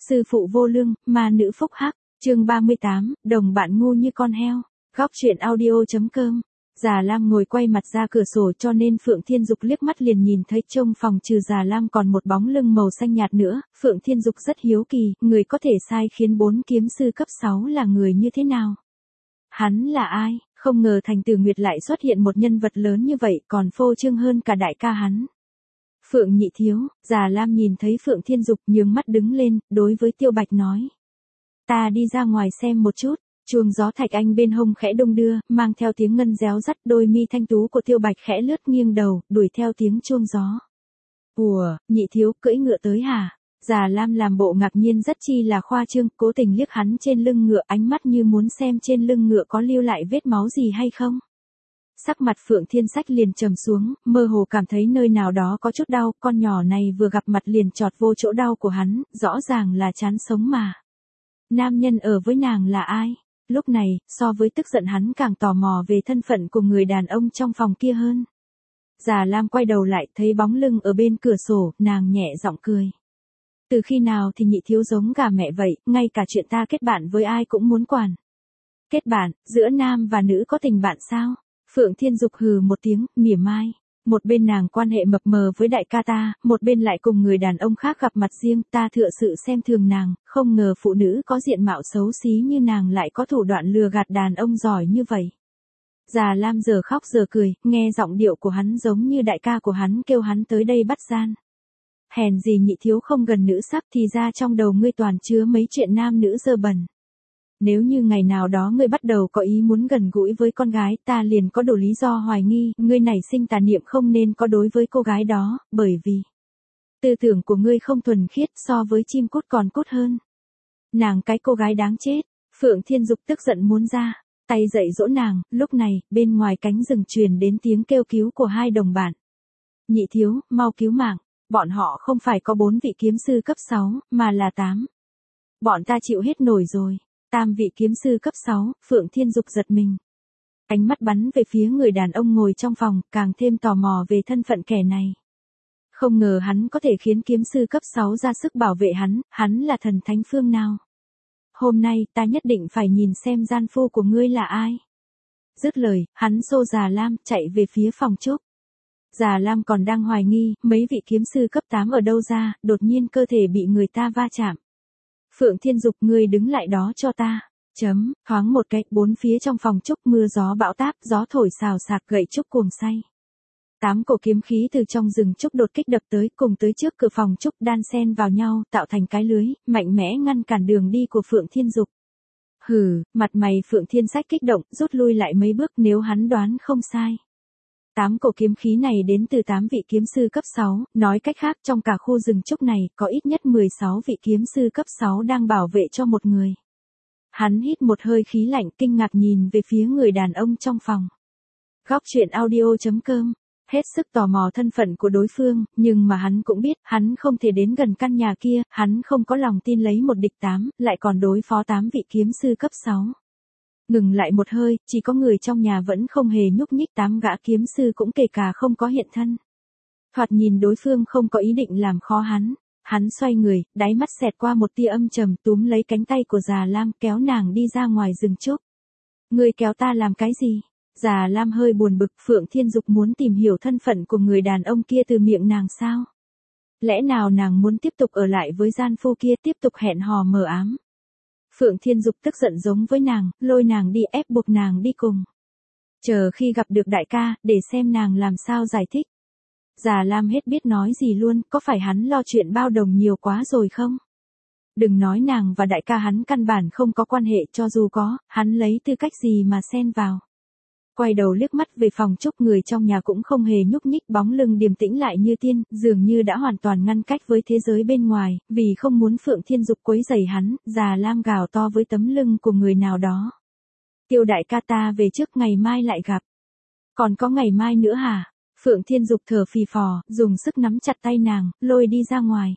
Sư phụ vô lương, ma nữ phúc hắc, chương 38, đồng bạn ngu như con heo. Góc truyện audio.com. Già Lam ngồi quay mặt ra cửa sổ cho nên Phượng Thiên Dục liếc mắt liền nhìn thấy trong phòng trừ Già Lam còn một bóng lưng màu xanh nhạt nữa. Phượng Thiên Dục rất hiếu kỳ, người có thể sai khiến 4 kiếm sư cấp 6 là người như thế nào? Hắn là ai? Không ngờ Thành Tử Nguyệt lại xuất hiện một nhân vật lớn như vậy còn phô trương hơn cả đại ca hắn. Phượng nhị thiếu, Già Lam nhìn thấy Phượng Thiên Dục nhướng mắt đứng lên, đối với Tiêu Bạch nói. Ta đi ra ngoài xem một chút. Chuông gió thạch anh bên hông khẽ đung đưa, mang theo tiếng ngân réo rắt, đôi mi thanh tú của Tiêu Bạch khẽ lướt nghiêng đầu, đuổi theo tiếng chuông gió. Ủa, nhị thiếu cưỡi ngựa tới hả? Già Lam làm bộ ngạc nhiên rất chi là khoa trương, cố tình liếc hắn trên lưng ngựa, ánh mắt như muốn xem trên lưng ngựa có lưu lại vết máu gì hay không. Sắc mặt Phượng Thiên Sách liền trầm xuống, mơ hồ cảm thấy nơi nào đó có chút đau, con nhỏ này vừa gặp mặt liền chọt vô chỗ đau của hắn, rõ ràng là chán sống mà. Nam nhân ở với nàng là ai? Lúc này, so với tức giận hắn càng tò mò về thân phận của người đàn ông trong phòng kia hơn. Già Lam quay đầu lại thấy bóng lưng ở bên cửa sổ, nàng nhẹ giọng cười. Từ khi nào thì nhị thiếu giống gà mẹ vậy, ngay cả chuyện ta kết bạn với ai cũng muốn quản. Kết bạn, giữa nam và nữ có tình bạn sao? Phượng Thiên Dục hừ một tiếng, mỉa mai. Một bên nàng quan hệ mập mờ với đại ca ta, một bên lại cùng người đàn ông khác gặp mặt riêng, ta thực sự xem thường nàng, không ngờ phụ nữ có diện mạo xấu xí như nàng lại có thủ đoạn lừa gạt đàn ông giỏi như vậy. Già Lam giờ khóc giờ cười, nghe giọng điệu của hắn giống như đại ca của hắn kêu hắn tới đây bắt gian. Hèn gì nhị thiếu không gần nữ sắc thì ra trong đầu ngươi toàn chứa mấy chuyện nam nữ dơ bẩn. Nếu như ngày nào đó ngươi bắt đầu có ý muốn gần gũi với con gái, ta liền có đủ lý do hoài nghi, ngươi nảy sinh tà niệm không nên có đối với cô gái đó, bởi vì tư tưởng của ngươi không thuần khiết, so với chim cút còn cút hơn. Nàng cái cô gái đáng chết. Phượng Thiên Dục tức giận muốn ra tay dạy dỗ nàng, lúc này, bên ngoài cánh rừng truyền đến tiếng kêu cứu của hai đồng bạn. Nhị thiếu, mau cứu mạng, bọn họ không phải có 4 vị kiếm sư cấp 6, mà là 8. Bọn ta chịu hết nổi rồi. 8 vị kiếm sư cấp 6, Phượng Thiên Dục giật mình. Ánh mắt bắn về phía người đàn ông ngồi trong phòng, càng thêm tò mò về thân phận kẻ này. Không ngờ hắn có thể khiến kiếm sư cấp 6 ra sức bảo vệ hắn là thần thánh phương nào. Hôm nay, ta nhất định phải nhìn xem gian phu của ngươi là ai. Dứt lời, hắn xô Già Lam, chạy về phía phòng trúc. Già Lam còn đang hoài nghi, mấy vị kiếm sư cấp 8 ở đâu ra, đột nhiên cơ thể bị người ta va chạm. Phượng Thiên Dục, ngươi đứng lại đó cho ta. Thoáng một cái, 4 phía trong phòng trúc mưa gió bão táp, gió thổi xào xạc gậy trúc cuồng say. 8 cổ kiếm khí từ trong rừng trúc đột kích đập tới, cùng tới trước cửa phòng trúc đan xen vào nhau, tạo thành cái lưới, mạnh mẽ ngăn cản đường đi của Phượng Thiên Dục. Hừ, mặt mày Phượng Thiên Sách kích động, rút lui lại mấy bước nếu hắn đoán không sai. 8 cổ kiếm khí này đến từ 8 vị kiếm sư cấp 6, nói cách khác trong cả khu rừng trúc này có ít nhất 16 vị kiếm sư cấp 6 đang bảo vệ cho một người. Hắn hít một hơi khí lạnh kinh ngạc nhìn về phía người đàn ông trong phòng. Góc truyện audio.com. Hết sức tò mò thân phận của đối phương, nhưng mà hắn cũng biết, hắn không thể đến gần căn nhà kia, hắn không có lòng tin lấy một địch 8, lại còn đối phó 8 vị kiếm sư cấp 6. Ngừng lại một hơi, chỉ có người trong nhà vẫn không hề nhúc nhích, 8 gã kiếm sư cũng kể cả không có hiện thân. Thoạt nhìn đối phương không có ý định làm khó hắn. Hắn xoay người, đáy mắt xẹt qua một tia âm trầm, túm lấy cánh tay của Già Lam kéo nàng đi ra ngoài rừng trúc. Ngươi kéo ta làm cái gì? Già Lam hơi buồn bực, Phượng Thiên Dục muốn tìm hiểu thân phận của người đàn ông kia từ miệng nàng sao? Lẽ nào nàng muốn tiếp tục ở lại với gian phu kia, tiếp tục hẹn hò mờ ám? Phượng Thiên Dục tức giận giống với nàng, lôi nàng đi ép buộc nàng đi cùng. Chờ khi gặp được đại ca, để xem nàng làm sao giải thích. Già Lam hết biết nói gì luôn, có phải hắn lo chuyện bao đồng nhiều quá rồi không? Đừng nói nàng và đại ca hắn căn bản không có quan hệ, cho dù có, hắn lấy tư cách gì mà xen vào. Quay đầu liếc mắt về phòng trúc, người trong nhà cũng không hề nhúc nhích, bóng lưng điềm tĩnh lại như tiên, dường như đã hoàn toàn ngăn cách với thế giới bên ngoài, vì không muốn Phượng Thiên Dục quấy rầy hắn, Già Lam gào to với tấm lưng của người nào đó. Tiêu đại ca, ta về trước, ngày mai lại gặp. Còn có ngày mai nữa hả? Phượng Thiên Dục thở phì phò, dùng sức nắm chặt tay nàng, lôi đi ra ngoài.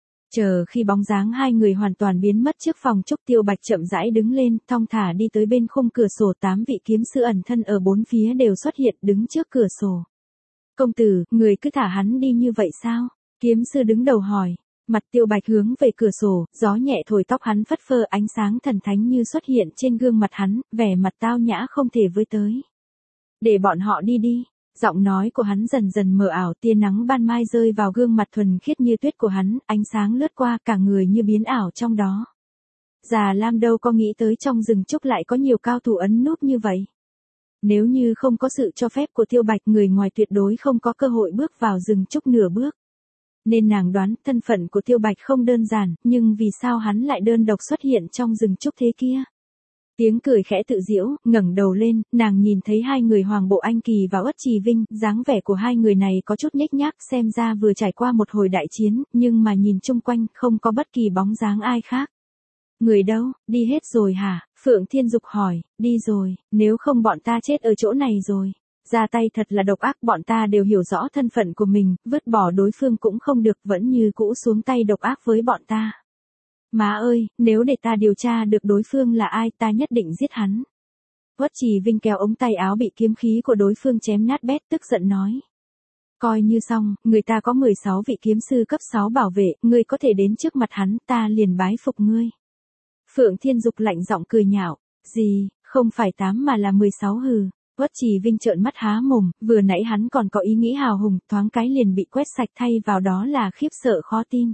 Chờ khi bóng dáng hai người hoàn toàn biến mất trước phòng trúc, Tiêu Bạch chậm rãi đứng lên, thong thả đi tới bên khung cửa sổ, 8 vị kiếm sư ẩn thân ở 4 phía đều xuất hiện đứng trước cửa sổ. Công tử, người cứ thả hắn đi như vậy sao? Kiếm sư đứng đầu hỏi. Mặt Tiêu Bạch hướng về cửa sổ, gió nhẹ thổi tóc hắn phất phơ, ánh sáng thần thánh như xuất hiện trên gương mặt hắn, vẻ mặt tao nhã không thể với tới. Để bọn họ đi đi. Giọng nói của hắn dần dần mờ ảo, tia nắng ban mai rơi vào gương mặt thuần khiết như tuyết của hắn, ánh sáng lướt qua, cả người như biến ảo trong đó. Già Lam đâu có nghĩ tới trong rừng trúc lại có nhiều cao thủ ẩn núp như vậy. Nếu như không có sự cho phép của Tiêu Bạch, người ngoài tuyệt đối không có cơ hội bước vào rừng trúc nửa bước. Nên nàng đoán thân phận của Tiêu Bạch không đơn giản, nhưng vì sao hắn lại đơn độc xuất hiện trong rừng trúc thế kia? Tiếng cười khẽ tự giễu, ngẩng đầu lên, nàng nhìn thấy hai người Hoàng Bộ Anh Kỳ và Uất Trì Vinh, dáng vẻ của hai người này có chút nhếch nhác, xem ra vừa trải qua một hồi đại chiến, nhưng mà nhìn chung quanh, không có bất kỳ bóng dáng ai khác. Người đâu, đi hết rồi hả? Phượng Thiên Dục hỏi, đi rồi, nếu không bọn ta chết ở chỗ này rồi. Ra tay thật là độc ác, bọn ta đều hiểu rõ thân phận của mình, vứt bỏ đối phương cũng không được, vẫn như cũ xuống tay độc ác với bọn ta. Má ơi, nếu để ta điều tra được đối phương là ai, ta nhất định giết hắn. Uất Trì Vinh kéo ống tay áo bị kiếm khí của đối phương chém nát bét, tức giận nói. Coi như xong, người ta có 16 vị kiếm sư cấp 6 bảo vệ, ngươi có thể đến trước mặt hắn, ta liền bái phục ngươi. Phượng Thiên Dục lạnh giọng cười nhạo, gì, không phải 8 mà là 16 hừ. Uất Trì Vinh trợn mắt há mồm, vừa nãy hắn còn có ý nghĩ hào hùng, thoáng cái liền bị quét sạch, thay vào đó là khiếp sợ khó tin.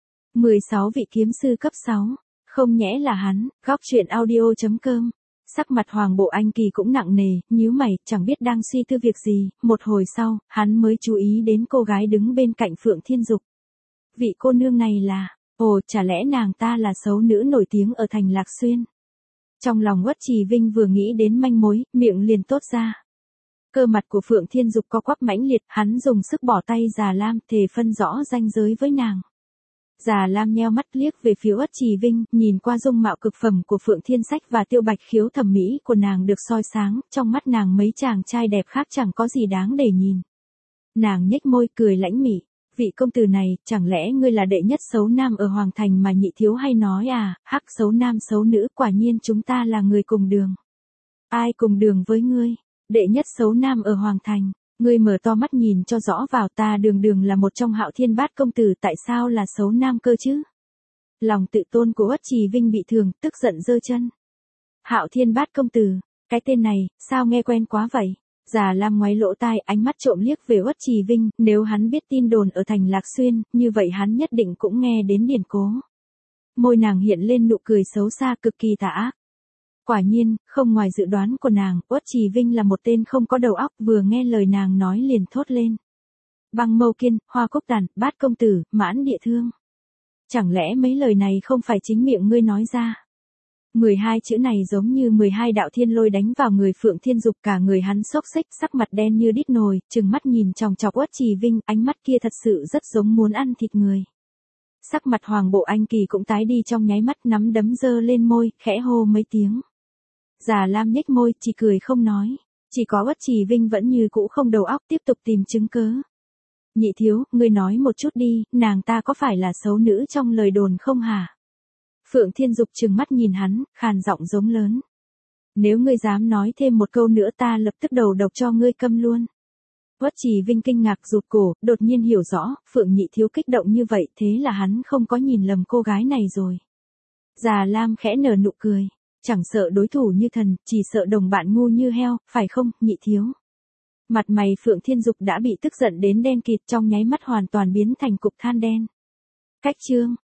16 vị kiếm sư cấp 6, không nhẽ là hắn. Góc truyện audio.com. Sắc mặt Hoàng Bộ Anh Kỳ cũng nặng nề, nhíu mày, chẳng biết đang suy tư việc gì, một hồi sau, hắn mới chú ý đến cô gái đứng bên cạnh Phượng Thiên Dục. Vị cô nương này là, ồ, chả lẽ nàng ta là xấu nữ nổi tiếng ở thành Lạc Xuyên. Trong lòng Uất Trì Vinh vừa nghĩ đến manh mối, miệng liền tốt ra. Cơ mặt của Phượng Thiên Dục co quắp mãnh liệt, hắn dùng sức bỏ tay Già Lam, thề phân rõ ranh giới với nàng. Già Lam nheo mắt liếc về phía Uất Trì Vinh, nhìn qua dung mạo cực phẩm của Phượng Thiên Sách và Tiêu Bạch, khiếu thẩm mỹ của nàng được soi sáng, trong mắt nàng mấy chàng trai đẹp khác chẳng có gì đáng để nhìn. Nàng nhếch môi cười lãnh mỉ, vị công tử này, chẳng lẽ ngươi là đệ nhất xấu nam ở Hoàng Thành mà nhị thiếu hay nói à, hắc xấu nam xấu nữ, quả nhiên chúng ta là người cùng đường. Ai cùng đường với ngươi? Đệ nhất xấu nam ở Hoàng Thành. Ngươi mở to mắt nhìn cho rõ vào, ta đường đường là một trong Hạo Thiên Bát công tử, tại sao là xấu nam cơ chứ? Lòng tự tôn của Uất Trì Vinh bị thương, tức giận giơ chân. Hạo Thiên Bát công tử, cái tên này, sao nghe quen quá vậy? Già Lam ngoáy lỗ tai, ánh mắt trộm liếc về Uất Trì Vinh, nếu hắn biết tin đồn ở thành Lạc Xuyên, như vậy hắn nhất định cũng nghe đến điển cố. Môi nàng hiện lên nụ cười xấu xa cực kỳ tà ác. Quả nhiên, không ngoài dự đoán của nàng, Uất Trì Vinh là một tên không có đầu óc, vừa nghe lời nàng nói liền thốt lên. Băng Mâu Kiên, Hoa Cốc Đàn, Bát công tử, Mãn Địa Thương. Chẳng lẽ mấy lời này không phải chính miệng ngươi nói ra? 12 chữ này giống như 12 đạo thiên lôi đánh vào người Phượng Thiên Dục, cả người hắn xốc xếch, sắc mặt đen như đít nồi, trừng mắt nhìn chòng chọc Uất Trì Vinh, ánh mắt kia thật sự rất giống muốn ăn thịt người. Sắc mặt Hoàng Bộ Anh Kỳ cũng tái đi trong nháy mắt, nắm đấm giơ lên môi, khẽ hô mấy tiếng. Già Lam nhếch môi, chỉ cười không nói. Chỉ có Uất Trì Vinh vẫn như cũ không đầu óc, tiếp tục tìm chứng cớ. Nhị thiếu, ngươi nói một chút đi, nàng ta có phải là xấu nữ trong lời đồn không hả? Phượng Thiên Dục trừng mắt nhìn hắn, khàn giọng giống lớn. Nếu ngươi dám nói thêm một câu nữa, ta lập tức đầu độc cho ngươi câm luôn. Uất Trì Vinh kinh ngạc rụt cổ, đột nhiên hiểu rõ, Phượng nhị thiếu kích động như vậy, thế là hắn không có nhìn lầm cô gái này rồi. Già Lam khẽ nở nụ cười. Chẳng sợ đối thủ như thần, chỉ sợ đồng bạn ngu như heo, phải không, nhị thiếu? Mặt mày Phượng Thiên Dục đã bị tức giận đến đen kịt, trong nháy mắt hoàn toàn biến thành cục than đen. Cách chương.